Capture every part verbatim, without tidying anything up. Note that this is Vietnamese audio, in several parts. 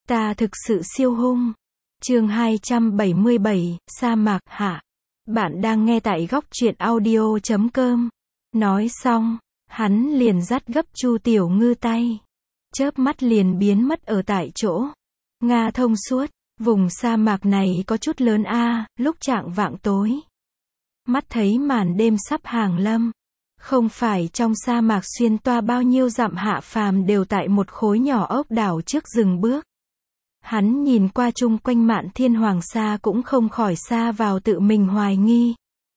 Ta thực sự siêu hung. Chương hai trăm bảy mươi bảy, sa mạc hạ. Bạn đang nghe tại góc truyện audio chấm com. Nói xong, hắn liền dắt gấp Chu Tiểu Ngư tay. Chớp mắt liền biến mất ở tại chỗ. Nga thông suốt, vùng sa mạc này có chút lớn a, lúc chạng vạng tối. Mắt thấy màn đêm sắp hàng lâm. Không phải trong sa mạc xuyên toa bao nhiêu dặm Hạ Phàm đều tại một khối nhỏ ốc đảo trước dừng bước. Hắn nhìn qua chung quanh Mạn Thiên Hoàng Sa cũng không khỏi xa vào tự mình hoài nghi.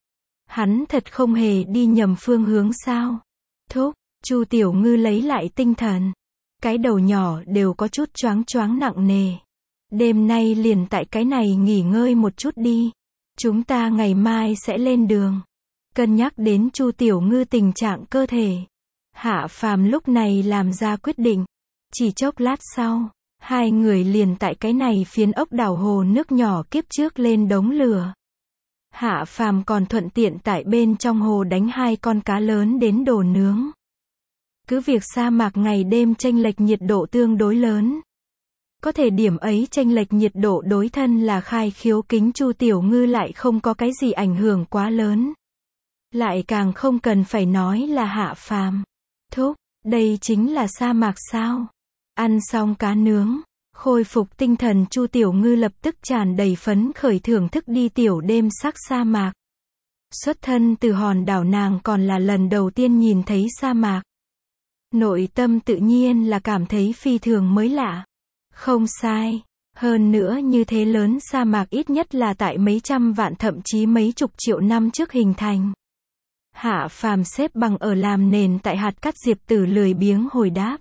Hắn thật không hề đi nhầm phương hướng sao? Thúc, Chu Tiểu Ngư lấy lại tinh thần. Cái đầu nhỏ đều có chút choáng choáng nặng nề. Đêm nay liền tại cái này nghỉ ngơi một chút đi. Chúng ta ngày mai sẽ lên đường. Cân nhắc đến Chu Tiểu Ngư tình trạng cơ thể. Hạ Phàm lúc này làm ra quyết định. Chỉ chốc lát sau, hai người liền tại cái này phiến ốc đảo hồ nước nhỏ kiếp trước lên đống lửa. Hạ Phàm còn thuận tiện tại bên trong hồ đánh hai con cá lớn đến đồ nướng. Cứ việc sa mạc ngày đêm chênh lệch nhiệt độ tương đối lớn. Có thể điểm ấy chênh lệch nhiệt độ đối thân là khai khiếu kính Chu Tiểu Ngư lại không có cái gì ảnh hưởng quá lớn. Lại càng không cần phải nói là Hạ Phàm. Thúc, đây chính là sa mạc sao? Ăn xong cá nướng, khôi phục tinh thần Chu Tiểu Ngư lập tức tràn đầy phấn khởi thưởng thức đi tiểu đêm sắc sa mạc. Xuất thân từ hòn đảo nàng còn là lần đầu tiên nhìn thấy sa mạc. Nội tâm tự nhiên là cảm thấy phi thường mới lạ. Không sai. Hơn nữa như thế lớn sa mạc ít nhất là tại mấy trăm vạn thậm chí mấy chục triệu năm trước hình thành. Hạ Phàm xếp bằng ở làm nền tại hạt cát Diệp Tử lười biếng hồi đáp.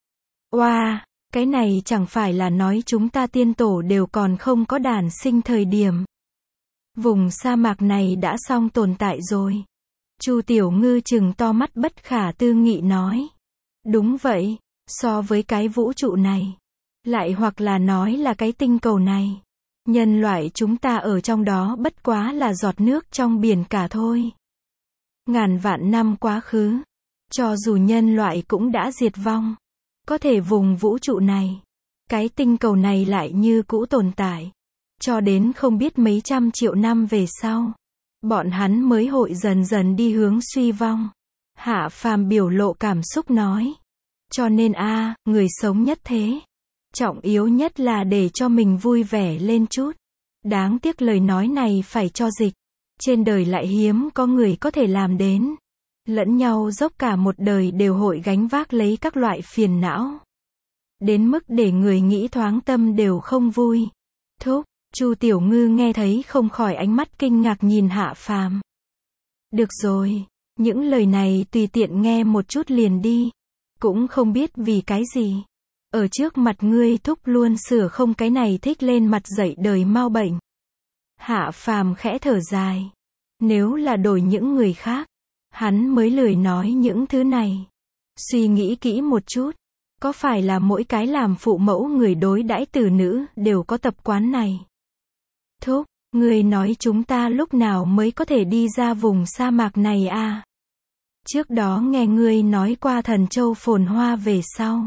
Oa, wow, cái này chẳng phải là nói chúng ta tiên tổ đều còn không có đản sinh thời điểm. Vùng sa mạc này đã xong tồn tại rồi. Chu Tiểu Ngư trừng to mắt bất khả tư nghị nói. Đúng vậy, so với cái vũ trụ này. Lại hoặc là nói là cái tinh cầu này. Nhân loại chúng ta ở trong đó bất quá là giọt nước trong biển cả thôi. Ngàn vạn năm quá khứ. Cho dù nhân loại cũng đã diệt vong. Có thể vùng vũ trụ này. Cái tinh cầu này lại như cũ tồn tại. Cho đến không biết mấy trăm triệu năm về sau. Bọn hắn mới hội dần dần đi hướng suy vong. Hạ Phàm biểu lộ cảm xúc nói. Cho nên a, người sống nhất thế. Trọng yếu nhất là để cho mình vui vẻ lên chút. Đáng tiếc lời nói này phải cho dịch. Trên đời lại hiếm có người có thể làm đến. Lẫn nhau dốc cả một đời đều hội gánh vác lấy các loại phiền não. Đến mức để người nghĩ thoáng tâm đều không vui. Thúc, Chu Tiểu Ngư nghe thấy không khỏi ánh mắt kinh ngạc nhìn Hạ Phàm. Được rồi, những lời này tùy tiện nghe một chút liền đi. Cũng không biết vì cái gì. Ở trước mặt ngươi thúc luôn sửa không cái này thích lên mặt dậy đời mau bệnh. Hạ Phàm khẽ thở dài. Nếu là đổi những người khác, hắn mới lười nói những thứ này. Suy nghĩ kỹ một chút. Có phải là mỗi cái làm phụ mẫu người đối đãi tử nữ đều có tập quán này? Thúc, ngươi nói chúng ta lúc nào mới có thể đi ra vùng sa mạc này à? Trước đó nghe ngươi nói qua Thần Châu phồn hoa về sau.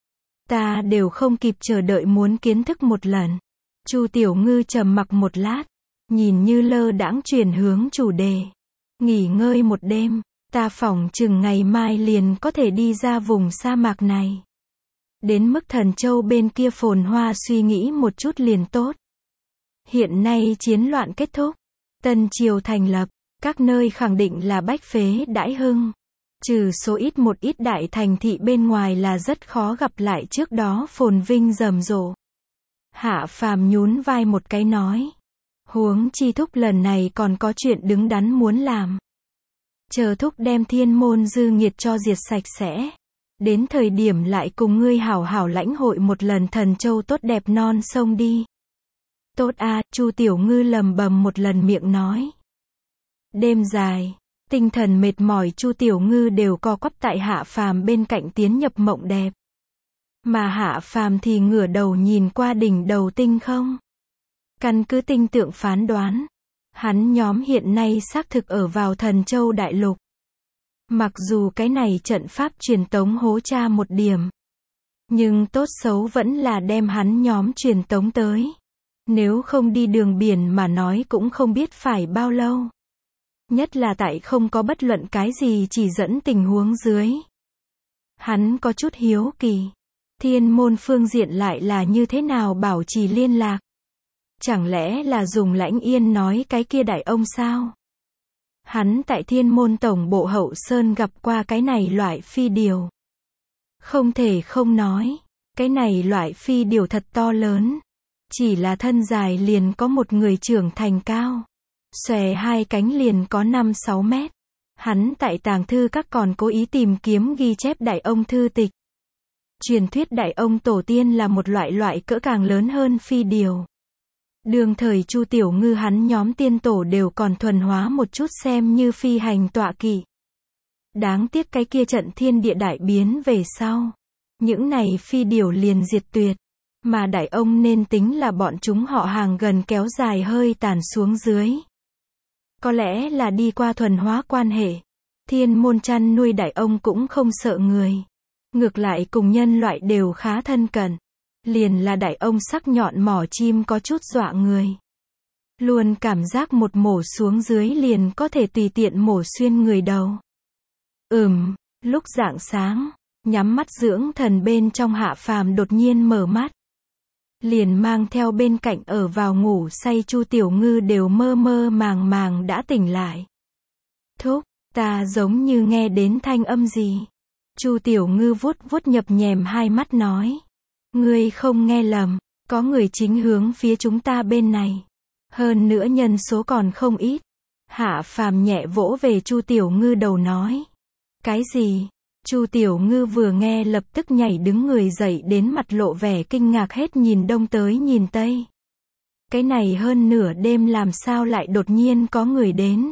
Ta đều không kịp chờ đợi muốn kiến thức một lần. Chu Tiểu Ngư trầm mặc một lát. Nhìn như lơ đãng chuyển hướng chủ đề. Nghỉ ngơi một đêm. Ta phỏng chừng ngày mai liền có thể đi ra vùng sa mạc này. Đến mức Thần Châu bên kia phồn hoa suy nghĩ một chút liền tốt. Hiện nay chiến loạn kết thúc. Tân triều thành lập. Các nơi khẳng định là bách phế đãi hưng. Trừ số ít một ít đại thành thị bên ngoài là rất khó gặp lại trước đó phồn vinh rầm rộ. Hạ Phàm nhún vai một cái nói. Huống chi thúc lần này còn có chuyện đứng đắn muốn làm. Chờ thúc đem thiên môn dư nghiệt cho diệt sạch sẽ. Đến thời điểm lại cùng ngươi hảo hảo lãnh hội một lần Thần Châu tốt đẹp non sông đi. Tốt a, Chu Tiểu Ngư lầm bầm một lần miệng nói. Đêm dài, tinh thần mệt mỏi Chu Tiểu Ngư đều co quắp tại Hạ Phàm bên cạnh tiến nhập mộng đẹp. Mà Hạ Phàm thì ngửa đầu nhìn qua đỉnh đầu tinh không. Căn cứ tinh tượng phán đoán, hắn nhóm hiện nay xác thực ở vào Thần Châu đại lục. Mặc dù cái này trận pháp truyền tống hố cha một điểm. Nhưng tốt xấu vẫn là đem hắn nhóm truyền tống tới. Nếu không đi đường biển mà nói cũng không biết phải bao lâu. Nhất là tại không có bất luận cái gì chỉ dẫn tình huống dưới. Hắn có chút hiếu kỳ. Thiên môn phương diện lại là như thế nào bảo trì liên lạc? Chẳng lẽ là dùng Lãnh Yên nói cái kia đại ông sao? Hắn tại thiên môn tổng bộ Hậu Sơn gặp qua cái này loại phi điều. Không thể không nói, cái này loại phi điều thật to lớn. Chỉ là thân dài liền có một người trưởng thành cao. Xòe hai cánh liền có năm sáu mét. Hắn tại tàng thư các còn cố ý tìm kiếm ghi chép đại ông thư tịch. Truyền thuyết đại ông tổ tiên là một loại loại cỡ càng lớn hơn phi điều. Đương thời Chu Tiểu Ngư hắn nhóm tiên tổ đều còn thuần hóa một chút xem như phi hành tọa kỵ. Đáng tiếc cái kia trận thiên địa đại biến về sau. Những này phi điều liền diệt tuyệt. Mà đại ông nên tính là bọn chúng họ hàng gần kéo dài hơi tàn xuống dưới. Có lẽ là đi qua thuần hóa quan hệ. Thiên môn chăn nuôi đại ông cũng không sợ người. Ngược lại cùng nhân loại đều khá thân cận. Liền là đại ông sắc nhọn mỏ chim có chút dọa người. Luôn cảm giác một mổ xuống dưới liền có thể tùy tiện mổ xuyên người đầu. Ừm, lúc rạng sáng, nhắm mắt dưỡng thần bên trong Hạ Phàm đột nhiên mở mắt. Liền mang theo bên cạnh ở vào ngủ say Chu Tiểu Ngư đều mơ mơ màng màng đã tỉnh lại. Thúc, ta giống như nghe đến thanh âm gì. Chu Tiểu Ngư vuốt vuốt nhập nhèm hai mắt nói. Ngươi không nghe lầm, có người chính hướng phía chúng ta bên này. Hơn nữa nhân số còn không ít. Hạ Phàm nhẹ vỗ về Chu Tiểu Ngư đầu nói. Cái gì? Chu Tiểu Ngư vừa nghe lập tức nhảy đứng người dậy đến mặt lộ vẻ kinh ngạc hết nhìn đông tới nhìn tây. Cái này hơn nửa đêm làm sao lại đột nhiên có người đến.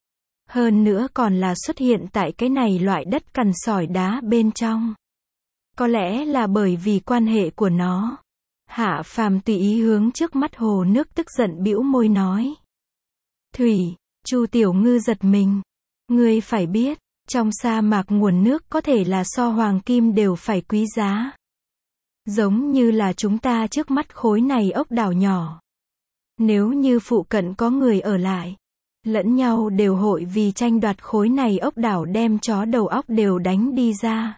Hơn nữa còn là xuất hiện tại cái này loại đất cằn sỏi đá bên trong. Có lẽ là bởi vì quan hệ của nó. Hạ Phàm tùy ý hướng trước mắt hồ nước tức giận bĩu môi nói. Thủy, Chu Tiểu Ngư giật mình. Ngươi phải biết, trong sa mạc nguồn nước có thể là so hoàng kim đều phải quý giá. Giống như là chúng ta trước mắt khối này ốc đảo nhỏ. Nếu như phụ cận có người ở lại, lẫn nhau đều hội vì tranh đoạt khối này ốc đảo đem chó đầu óc đều đánh đi ra.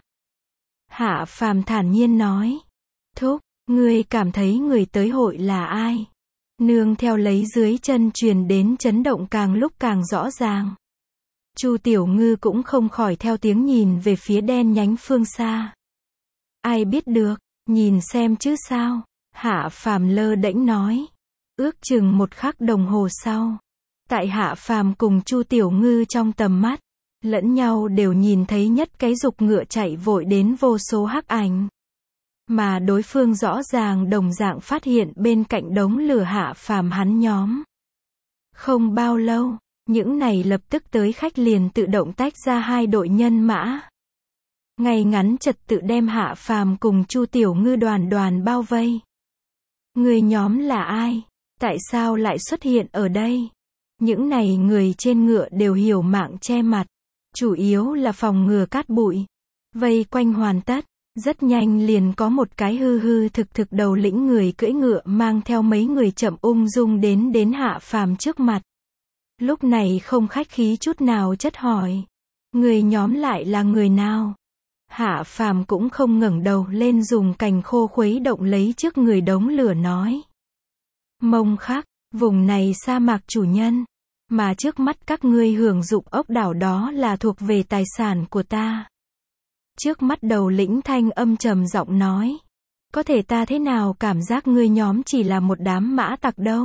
Hạ Phàm thản nhiên nói. Thúc, ngươi cảm thấy người tới hội là ai? Nương theo lấy dưới chân truyền đến chấn động càng lúc càng rõ ràng. Chu Tiểu Ngư cũng không khỏi theo tiếng nhìn về phía đen nhánh phương xa. Ai biết được, nhìn xem chứ sao. Hạ Phàm lơ đễnh nói. Ước chừng một khắc đồng hồ sau. Tại Hạ Phàm cùng Chu Tiểu Ngư trong tầm mắt. Lẫn nhau đều nhìn thấy nhất cái dục ngựa chạy vội đến vô số hắc ảnh. Mà đối phương rõ ràng đồng dạng phát hiện bên cạnh đống lửa Hạ Phàm hắn nhóm. Không bao lâu, những này lập tức tới khách liền tự động tách ra hai đội nhân mã. Ngay ngắn trật tự đem Hạ Phàm cùng Chu Tiểu Ngư đoàn đoàn bao vây. Người nhóm là ai? Tại sao lại xuất hiện ở đây? Những này người trên ngựa đều hiểu mạng che mặt. Chủ yếu là phòng ngừa cát bụi. Vây quanh hoàn tất. Rất nhanh liền có một cái hư hư thực thực đầu lĩnh người cưỡi ngựa mang theo mấy người chậm ung dung đến đến Hạ Phàm trước mặt. Lúc này không khách khí chút nào chất hỏi. Người nhóm lại là người nào? Hạ Phàm cũng không ngẩng đầu lên dùng cành khô khuấy động lấy trước người đống lửa nói. Mông Khắc, vùng này sa mạc chủ nhân. Mà trước mắt các ngươi hưởng dụng ốc đảo đó là thuộc về tài sản của ta. Trước mắt đầu lĩnh thanh âm trầm giọng nói. Có thể ta thế nào cảm giác ngươi nhóm chỉ là một đám mã tặc đâu.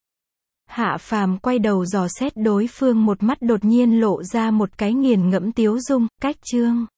Hạ Phàm quay đầu dò xét đối phương một mắt đột nhiên lộ ra một cái nghiền ngẫm tiếu dung, cách chương.